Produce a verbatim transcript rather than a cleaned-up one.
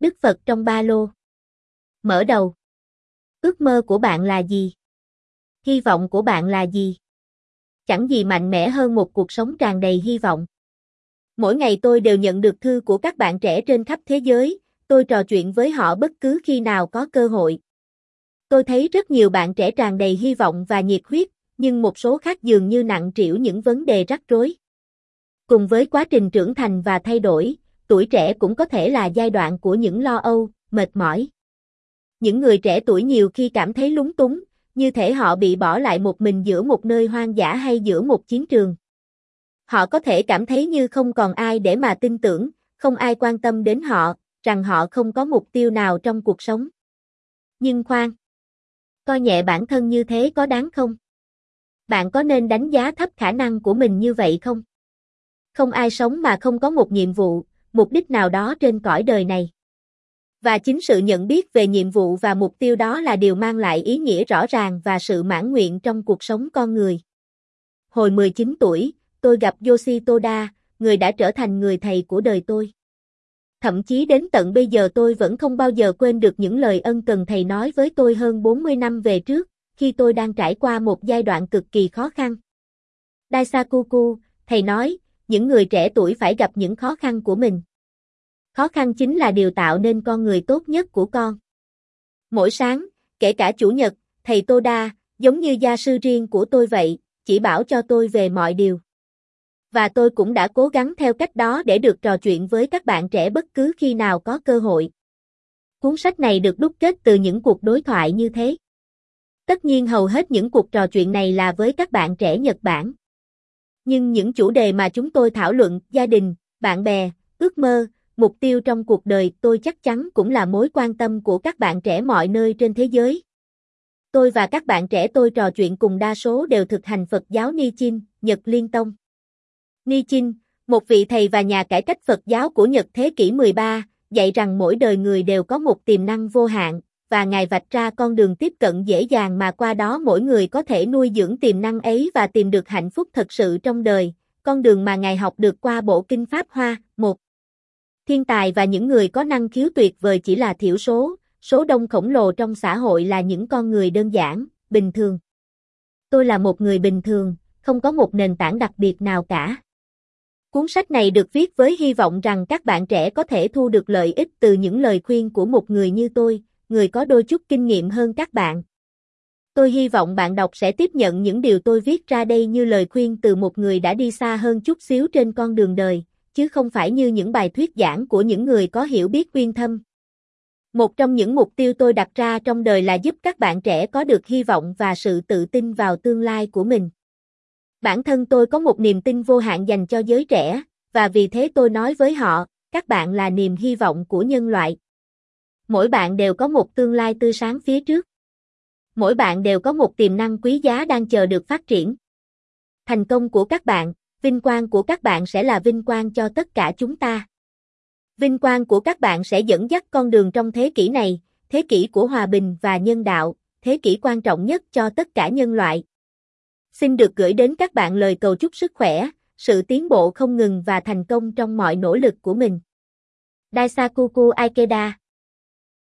Đức Phật trong ba lô. Mở đầu. Ước mơ của bạn là gì? Hy vọng của bạn là gì? Chẳng gì mạnh mẽ hơn một cuộc sống tràn đầy hy vọng. Mỗi ngày tôi đều nhận được thư của các bạn trẻ trên khắp thế giới, tôi trò chuyện với họ bất cứ khi nào có cơ hội. Tôi thấy rất nhiều bạn trẻ tràn đầy hy vọng và nhiệt huyết, nhưng một số khác dường như nặng trĩu những vấn đề rắc rối. Cùng với quá trình trưởng thành và thay đổi, tuổi trẻ cũng có thể là giai đoạn của những lo âu, mệt mỏi. Những người trẻ tuổi nhiều khi cảm thấy lúng túng, như thể họ bị bỏ lại một mình giữa một nơi hoang dã hay giữa một chiến trường. Họ có thể cảm thấy như không còn ai để mà tin tưởng, không ai quan tâm đến họ, rằng họ không có mục tiêu nào trong cuộc sống. Nhưng khoan! Coi nhẹ bản thân như thế có đáng không? Bạn có nên đánh giá thấp khả năng của mình như vậy không? Không ai sống mà không có một nhiệm vụ, mục đích nào đó trên cõi đời này. Và chính sự nhận biết về nhiệm vụ và mục tiêu đó là điều mang lại ý nghĩa rõ ràng và sự mãn nguyện trong cuộc sống con người. Hồi mười chín tuổi, tôi gặp Yoshi Toda, người đã trở thành người thầy của đời tôi. Thậm chí đến tận bây giờ tôi vẫn không bao giờ quên được những lời ân cần thầy nói với tôi hơn bốn mươi năm về trước, khi tôi đang trải qua một giai đoạn cực kỳ khó khăn. Daisakuku, thầy nói, những người trẻ tuổi phải gặp những khó khăn của mình. Khó khăn chính là điều tạo nên con người tốt nhất của con. Mỗi sáng, kể cả chủ nhật, thầy Toda, giống như gia sư riêng của tôi vậy, chỉ bảo cho tôi về mọi điều. Và tôi cũng đã cố gắng theo cách đó để được trò chuyện với các bạn trẻ bất cứ khi nào có cơ hội. Cuốn sách này được đúc kết từ những cuộc đối thoại như thế. Tất nhiên hầu hết những cuộc trò chuyện này là với các bạn trẻ Nhật Bản. Nhưng những chủ đề mà chúng tôi thảo luận, gia đình, bạn bè, ước mơ, mục tiêu trong cuộc đời, tôi chắc chắn cũng là mối quan tâm của các bạn trẻ mọi nơi trên thế giới. Tôi và các bạn trẻ tôi trò chuyện cùng đa số đều thực hành Phật giáo Nichin, Nhật Liên Tông. Nichin, một vị thầy và nhà cải cách Phật giáo của Nhật thế kỷ mười ba, dạy rằng mỗi đời người đều có một tiềm năng vô hạn, và Ngài vạch ra con đường tiếp cận dễ dàng mà qua đó mỗi người có thể nuôi dưỡng tiềm năng ấy và tìm được hạnh phúc thật sự trong đời, con đường mà Ngài học được qua bộ kinh Pháp Hoa. Một. Thiên tài và những người có năng khiếu tuyệt vời chỉ là thiểu số, số đông khổng lồ trong xã hội là những con người đơn giản, bình thường. Tôi là một người bình thường, không có một nền tảng đặc biệt nào cả. Cuốn sách này được viết với hy vọng rằng các bạn trẻ có thể thu được lợi ích từ những lời khuyên của một người như tôi, người có đôi chút kinh nghiệm hơn các bạn. Tôi hy vọng bạn đọc sẽ tiếp nhận những điều tôi viết ra đây như lời khuyên từ một người đã đi xa hơn chút xíu trên con đường đời, chứ không phải như những bài thuyết giảng của những người có hiểu biết uyên thâm. Một trong những mục tiêu tôi đặt ra trong đời là giúp các bạn trẻ có được hy vọng và sự tự tin vào tương lai của mình. Bản thân tôi có một niềm tin vô hạn dành cho giới trẻ, và vì thế tôi nói với họ, các bạn là niềm hy vọng của nhân loại. Mỗi bạn đều có một tương lai tươi sáng phía trước. Mỗi bạn đều có một tiềm năng quý giá đang chờ được phát triển. Thành công của các bạn, vinh quang của các bạn sẽ là vinh quang cho tất cả chúng ta. Vinh quang của các bạn sẽ dẫn dắt con đường trong thế kỷ này, thế kỷ của hòa bình và nhân đạo, thế kỷ quan trọng nhất cho tất cả nhân loại. Xin được gửi đến các bạn lời cầu chúc sức khỏe, sự tiến bộ không ngừng và thành công trong mọi nỗ lực của mình. Daisakuku Ikeda